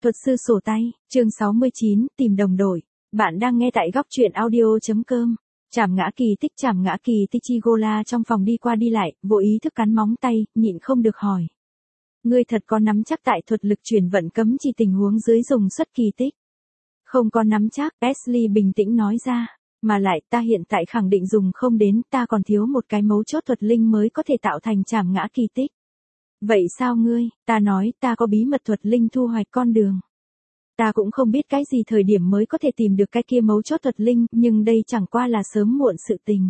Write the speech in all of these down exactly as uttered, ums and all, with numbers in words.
Thuật sư sổ tay, chương sáu mươi chín, tìm đồng đội. Bạn đang nghe tại góc truyện audio.com. Trảm ngã kỳ tích trảm ngã kỳ tích Igola trong phòng đi qua đi lại, vô ý thức cắn móng tay, nhịn không được hỏi. Ngươi thật có nắm chắc tại thuật lực chuyển vận cấm chỉ tình huống dưới dùng xuất kỳ tích? Không có nắm chắc, Ashley bình tĩnh nói ra. Mà lại ta hiện tại khẳng định dùng không đến, ta còn thiếu một cái mấu chốt thuật linh mới có thể tạo thành trảm ngã kỳ tích. Vậy sao ngươi, ta nói ta có bí mật thuật linh thu hoạch con đường. Ta cũng không biết cái gì thời điểm mới có thể tìm được cái kia mấu chốt thuật linh, nhưng đây chẳng qua là sớm muộn sự tình.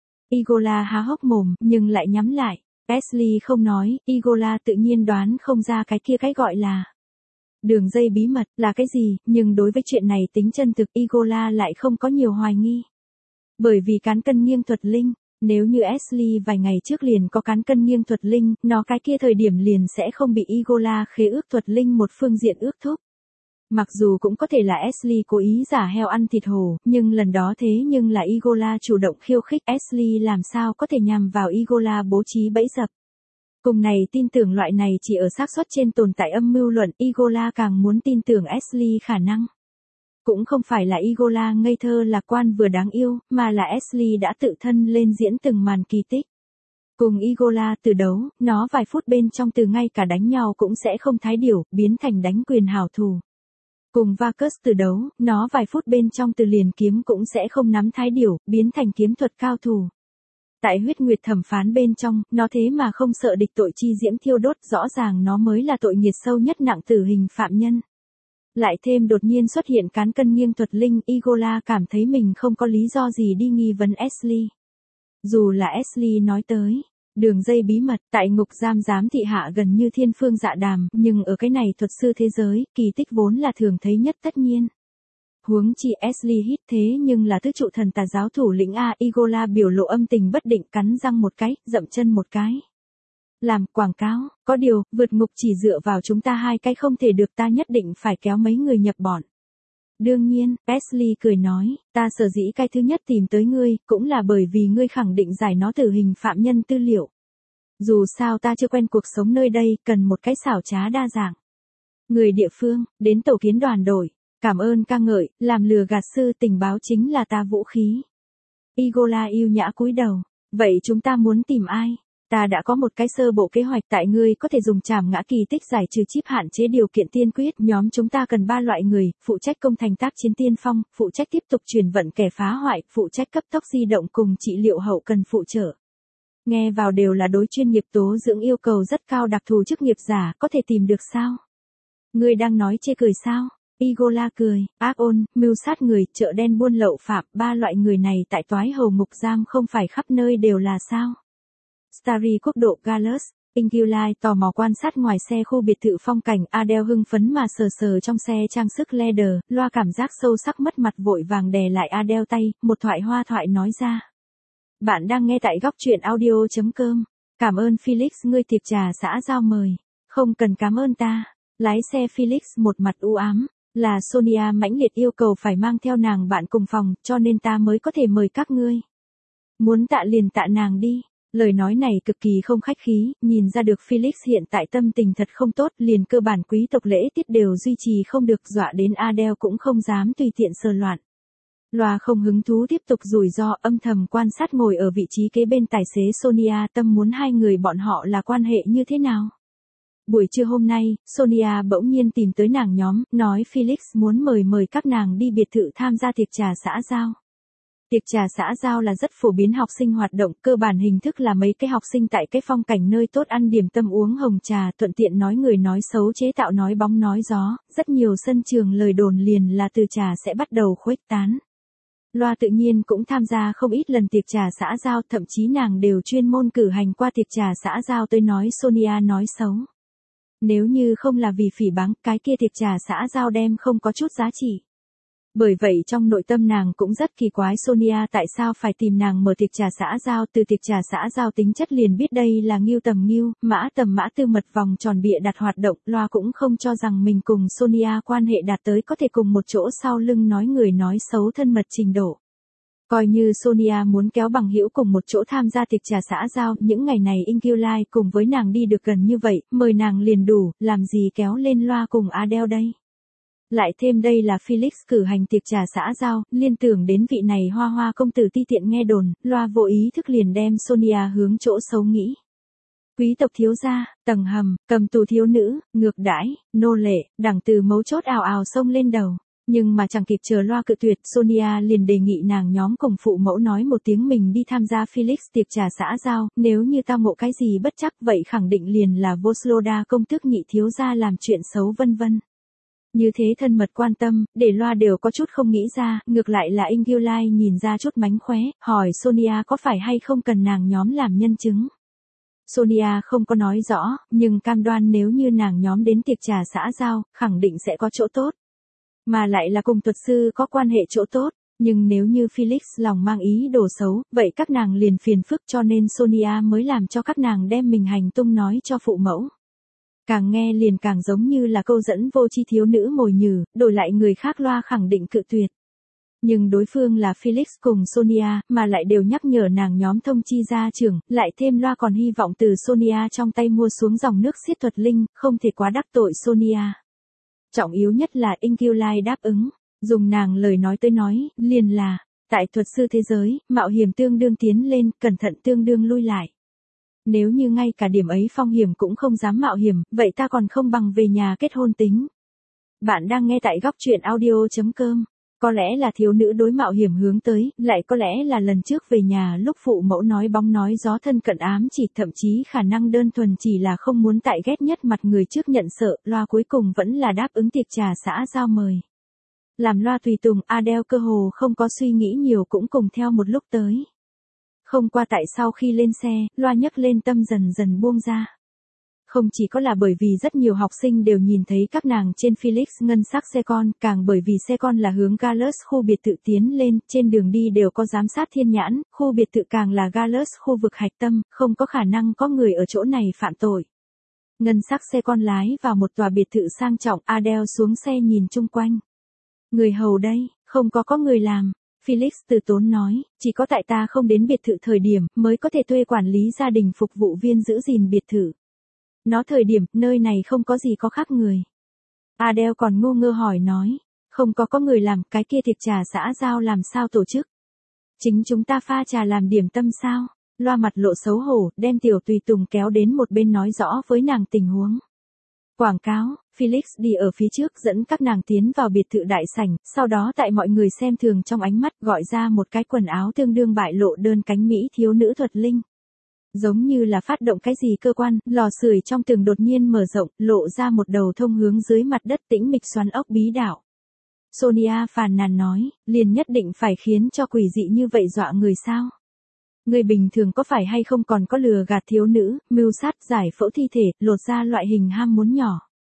Igola há hốc mồm, nhưng lại nhắm lại. Ashley không nói, Igola tự nhiên đoán không ra cái kia cái gọi là đường dây bí mật là cái gì, nhưng đối với chuyện này tính chân thực Igola lại không có nhiều hoài nghi. Bởi vì cán cân nghiêng thuật linh, nếu như Ashley vài ngày trước liền có cán cân nghiêng thuật linh, nó cái kia thời điểm liền sẽ không bị Igola khế ước thuật linh một phương diện ước thúc. Mặc dù cũng có thể là Ashley cố ý giả heo ăn thịt hổ, nhưng lần đó thế nhưng là Igola chủ động khiêu khích Ashley làm sao có thể nhằm vào Igola bố trí bẫy dập. Cùng này tin tưởng loại này chỉ ở xác suất trên tồn tại âm mưu luận, Igola càng muốn tin tưởng Ashley khả năng. Cũng không phải là Igola ngây thơ lạc quan vừa đáng yêu, mà là Ashley đã tự thân lên diễn từng màn kỳ tích. Cùng Igola từ đấu, nó vài phút bên trong từ ngay cả đánh nhau cũng sẽ không thái điểu, biến thành đánh quyền hảo thủ. Cùng Vargas từ đấu, nó vài phút bên trong từ liền kiếm cũng sẽ không nắm thái điểu, biến thành kiếm thuật cao thủ. Tại huyết nguyệt thẩm phán bên trong, nó thế mà không sợ địch tội chi diễm thiêu đốt, rõ ràng nó mới là tội nghiệt sâu nhất nặng tử hình phạm nhân. Lại thêm đột nhiên xuất hiện cán cân nghiêng thuật linh, Igola cảm thấy mình không có lý do gì đi nghi vấn Ashley. Dù là Ashley nói tới, đường dây bí mật, tại ngục giam giám thị hạ gần như thiên phương dạ đàm, nhưng ở cái này thuật sư thế giới, kỳ tích vốn là thường thấy nhất tất nhiên. Huống chi Ashley hít thế nhưng là tứ trụ thần tà giáo thủ lĩnh A, Igola biểu lộ âm tình bất định, cắn răng một cái, dậm chân một cái. Làm quảng cáo, có điều, vượt ngục chỉ dựa vào chúng ta hai cái không thể được, ta nhất định phải kéo mấy người nhập bọn. Đương nhiên, Ashley cười nói, ta sở dĩ cái thứ nhất tìm tới ngươi, cũng là bởi vì ngươi khẳng định giải nó tử hình phạm nhân tư liệu. Dù sao ta chưa quen cuộc sống nơi đây, cần một cái xảo trá đa dạng. Người địa phương, đến tổ kiến đoàn đội, cảm ơn ca ngợi, làm lừa gạt sư tình báo chính là ta vũ khí. Igola yêu nhã cúi đầu, vậy chúng ta muốn tìm ai? Ta đã có một cái sơ bộ kế hoạch, tại ngươi có thể dùng trảm ngã kỳ tích giải trừ chip hạn chế điều kiện tiên quyết. Nhóm chúng ta cần ba loại người, phụ trách công thành tác chiến tiên phong, phụ trách tiếp tục truyền vận kẻ phá hoại, phụ trách cấp tốc di động cùng trị liệu hậu cần phụ trợ. Nghe vào đều là đối chuyên nghiệp tố dưỡng yêu cầu rất cao đặc thù chức nghiệp giả, có thể tìm được sao? Ngươi đang nói chê cười sao? Igola cười, ác ôn, mưu sát người, chợ đen buôn lậu phạm, ba loại người này tại toái hầu ngục giam không phải khắp nơi đều là sao? Starry quốc độ Gallus, Ingulai tò mò quan sát ngoài xe khu biệt thự phong cảnh, Adele hưng phấn mà sờ sờ trong xe trang sức leather, loa cảm giác sâu sắc mất mặt vội vàng đè lại Adele tay, một thoại hoa thoại nói ra. Bạn đang nghe tại góc truyện audio.com. Cảm ơn Felix, ngươi tiệc trà xã giao mời. Không cần cảm ơn ta. Lái xe Felix một mặt u ám. Là Sonia mãnh liệt yêu cầu phải mang theo nàng bạn cùng phòng, cho nên ta mới có thể mời các ngươi. Muốn tạ liền tạ nàng đi. Lời nói này cực kỳ không khách khí, nhìn ra được Felix hiện tại tâm tình thật không tốt, liền cơ bản quý tộc lễ tiết đều duy trì không được, dọa đến Adele cũng không dám tùy tiện sờ loạn. Loa không hứng thú tiếp tục rủi ro, âm thầm quan sát ngồi ở vị trí kế bên tài xế Sonia, tâm muốn hai người bọn họ là quan hệ như thế nào. Buổi trưa hôm nay, Sonia bỗng nhiên tìm tới nàng nhóm, nói Felix muốn mời mời các nàng đi biệt thự tham gia tiệc trà xã giao. Tiệc trà xã giao là rất phổ biến học sinh hoạt động, cơ bản hình thức là mấy cái học sinh tại cái phong cảnh nơi tốt ăn điểm tâm uống hồng trà, thuận tiện nói người nói xấu chế tạo nói bóng nói gió, rất nhiều sân trường lời đồn liền là từ trà sẽ bắt đầu khuếch tán. Loa tự nhiên cũng tham gia không ít lần tiệc trà xã giao, thậm chí nàng đều chuyên môn cử hành qua tiệc trà xã giao tới nói Sonia nói xấu. Nếu như không là vì phỉ báng, cái kia tiệc trà xã giao đem không có chút giá trị. Bởi vậy trong nội tâm nàng cũng rất kỳ quái Sonia tại sao phải tìm nàng mở tiệc trà xã giao, từ tiệc trà xã giao tính chất liền biết đây là nghiêu tầm nghiêu, mã tầm mã tư mật vòng tròn bịa đặt hoạt động, Loa cũng không cho rằng mình cùng Sonia quan hệ đạt tới có thể cùng một chỗ sau lưng nói người nói xấu thân mật trình độ. Coi như Sonia muốn kéo bằng hữu cùng một chỗ tham gia tiệc trà xã giao, những ngày này Ingulai cùng với nàng đi được gần như vậy, mời nàng liền đủ, làm gì kéo lên Loa cùng Adele đây. Lại thêm đây là Felix cử hành tiệc trà xã giao, liên tưởng đến vị này hoa hoa công tử ti tiện nghe đồn, loa vô ý thức liền đem Sonia hướng chỗ xấu nghĩ. Quý tộc thiếu gia, tầng hầm, cầm tù thiếu nữ, ngược đãi, nô lệ, đẳng từ mấu chốt ào ào xông lên đầu. Nhưng mà chẳng kịp chờ loa cự tuyệt, Sonia liền đề nghị nàng nhóm cùng phụ mẫu nói một tiếng mình đi tham gia Felix tiệc trà xã giao, nếu như tao ngộ cái gì bất chắc vậy khẳng định liền là Vosloda công tước nhị thiếu gia làm chuyện xấu vân vân. Như thế thân mật quan tâm, để loa đều có chút không nghĩ ra, ngược lại là Ingulai nhìn ra chút mánh khóe, hỏi Sonia có phải hay không cần nàng nhóm làm nhân chứng. Sonia không có nói rõ, nhưng cam đoan nếu như nàng nhóm đến tiệc trà xã giao, khẳng định sẽ có chỗ tốt. Mà lại là cùng thuật sư có quan hệ chỗ tốt, nhưng nếu như Felix lòng mang ý đồ xấu, vậy các nàng liền phiền phức cho nên Sonia mới làm cho các nàng đem mình hành tung nói cho phụ mẫu. Càng nghe liền càng giống như là câu dẫn vô tri thiếu nữ mồi nhử, đổi lại người khác loa khẳng định cự tuyệt. Nhưng đối phương là Felix cùng Sonia, mà lại đều nhắc nhở nàng nhóm thông chi gia trưởng, lại thêm loa còn hy vọng từ Sonia trong tay mua xuống dòng nước xiết thuật linh, không thể quá đắc tội Sonia. Trọng yếu nhất là Ingulai đáp ứng, dùng nàng lời nói tới nói, liền là, tại thuật sư thế giới, mạo hiểm tương đương tiến lên, cẩn thận tương đương lui lại. Nếu như ngay cả điểm ấy phong hiểm cũng không dám mạo hiểm, vậy ta còn không bằng về nhà kết hôn tính. Bạn đang nghe tại góc truyện audio chấm com. Có lẽ là thiếu nữ đối mạo hiểm hướng tới, lại có lẽ là lần trước về nhà lúc phụ mẫu nói bóng nói gió thân cận ám chỉ, thậm chí khả năng đơn thuần chỉ là không muốn tại ghét nhất mặt người trước nhận sợ, loa cuối cùng vẫn là đáp ứng tiệc trà xã giao mời. Làm loa tùy tùng, Adele cơ hồ không có suy nghĩ nhiều cũng cùng theo một lúc tới. Không qua tại sau khi lên xe, loa nhấc lên tâm dần dần buông ra. Không chỉ có là bởi vì rất nhiều học sinh đều nhìn thấy các nàng trên Felix ngân sắc xe con, càng bởi vì xe con là hướng Gallus khu biệt thự tiến lên, trên đường đi đều có giám sát thiên nhãn, khu biệt thự càng là Gallus khu vực hạch tâm, không có khả năng có người ở chỗ này phạm tội. Ngân sắc xe con lái vào một tòa biệt thự sang trọng, Adele xuống xe nhìn chung quanh. Người hầu đây, không có có người làm. Felix từ tốn nói, chỉ có tại ta không đến biệt thự thời điểm mới có thể thuê quản lý gia đình phục vụ viên giữ gìn biệt thự. Nó thời điểm, nơi này không có gì có khác người. Adele còn ngô ngơ hỏi nói, không có có người làm, cái kia tiệc trà xã giao làm sao tổ chức? Chính chúng ta pha trà làm điểm tâm sao? Loa mặt lộ xấu hổ, đem tiểu tùy tùng kéo đến một bên nói rõ với nàng tình huống. Quảng cáo, Felix đi ở phía trước dẫn các nàng tiến vào biệt thự đại sảnh, sau đó tại mọi người xem thường trong ánh mắt gọi ra một cái quần áo tương đương bại lộ đơn cánh mỹ thiếu nữ thuật linh. Giống như là phát động cái gì cơ quan, lò sưởi trong tường đột nhiên mở rộng, lộ ra một đầu thông hướng dưới mặt đất tĩnh mịch xoắn ốc bí đảo. Sonia phàn nàn nói, liền nhất định phải khiến cho quỷ dị như vậy dọa người sao? Người bình thường có phải hay không còn có lừa gạt thiếu nữ, mưu sát, giải phẫu thi thể, lột ra loại hình ham muốn nhỏ.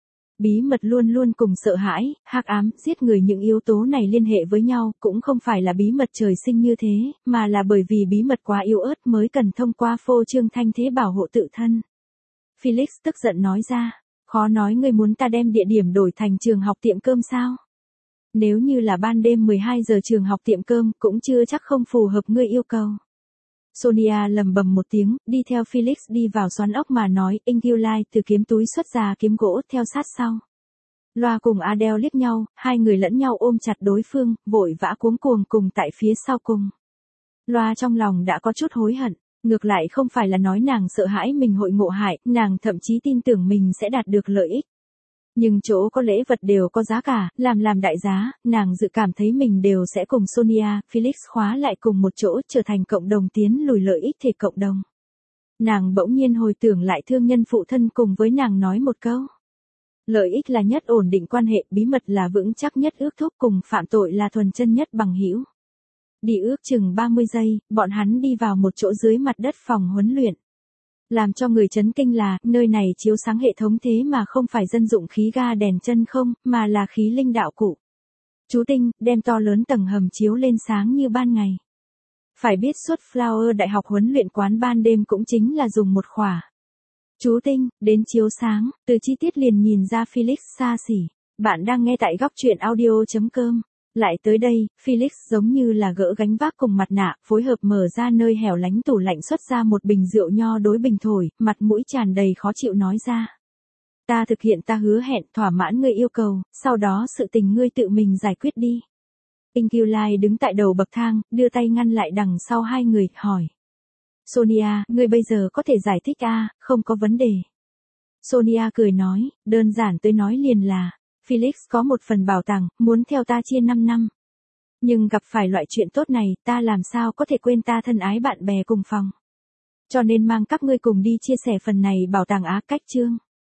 Bí mật luôn luôn cùng sợ hãi, hắc ám, giết người những yếu tố này liên hệ với nhau, cũng không phải là bí mật trời sinh như thế, mà là bởi vì bí mật quá yếu ớt mới cần thông qua phô trương thanh thế bảo hộ tự thân. Felix tức giận nói ra, khó nói ngươi muốn ta đem địa điểm đổi thành trường học tiệm cơm sao? Nếu như là ban đêm mười hai giờ trường học tiệm cơm, cũng chưa chắc không phù hợp ngươi yêu cầu. Sonia lầm bầm một tiếng, đi theo Felix đi vào xoắn ốc mà nói, Ingulai từ kiếm túi xuất ra kiếm gỗ theo sát sau. Loa cùng Adele liếc nhau, hai người lẫn nhau ôm chặt đối phương, vội vã cuống cuồng cùng tại phía sau cùng. Loa trong lòng đã có chút hối hận, ngược lại không phải là nói nàng sợ hãi mình hội ngộ hại, nàng thậm chí tin tưởng mình sẽ đạt được lợi ích. Nhưng chỗ có lễ vật đều có giá cả, làm làm đại giá, nàng dự cảm thấy mình đều sẽ cùng Sonia, Felix khóa lại cùng một chỗ trở thành cộng đồng tiến lùi lợi ích thể cộng đồng. Nàng bỗng nhiên hồi tưởng lại thương nhân phụ thân cùng với nàng nói một câu. Lợi ích là nhất ổn định quan hệ, bí mật là vững chắc nhất ước thúc, cùng phạm tội là thuần chân nhất bằng hữu. Đi ước chừng ba mươi giây, bọn hắn đi vào một chỗ dưới mặt đất phòng huấn luyện. Làm cho người chấn kinh là, nơi này chiếu sáng hệ thống thế mà không phải dân dụng khí ga đèn chân không, mà là khí linh đạo cụ. Chú tinh, đem to lớn tầng hầm chiếu lên sáng như ban ngày. Phải biết suốt Flower đại học huấn luyện quán ban đêm cũng chính là dùng một khỏa. Chú tinh, đến chiếu sáng, từ chi tiết liền nhìn ra Felix xa xỉ. Bạn đang nghe tại góc truyện audio chấm com. Lại tới đây, Felix giống như là gỡ gánh vác cùng mặt nạ, phối hợp mở ra nơi hẻo lánh tủ lạnh xuất ra một bình rượu nho đối bình thổi, mặt mũi tràn đầy khó chịu nói ra. Ta thực hiện ta hứa hẹn thỏa mãn ngươi yêu cầu, sau đó sự tình ngươi tự mình giải quyết đi. Inkyulai đứng tại đầu bậc thang, đưa tay ngăn lại đằng sau hai người, hỏi. Sonia, ngươi bây giờ có thể giải thích a, không có vấn đề. Sonia cười nói, đơn giản tôi nói liền là, Felix có một phần bảo tàng, muốn theo ta chia năm năm. Nhưng gặp phải loại chuyện tốt này, ta làm sao có thể quên ta thân ái bạn bè cùng phòng. Cho nên mang các ngươi cùng đi chia sẻ phần này bảo tàng á, cách chương.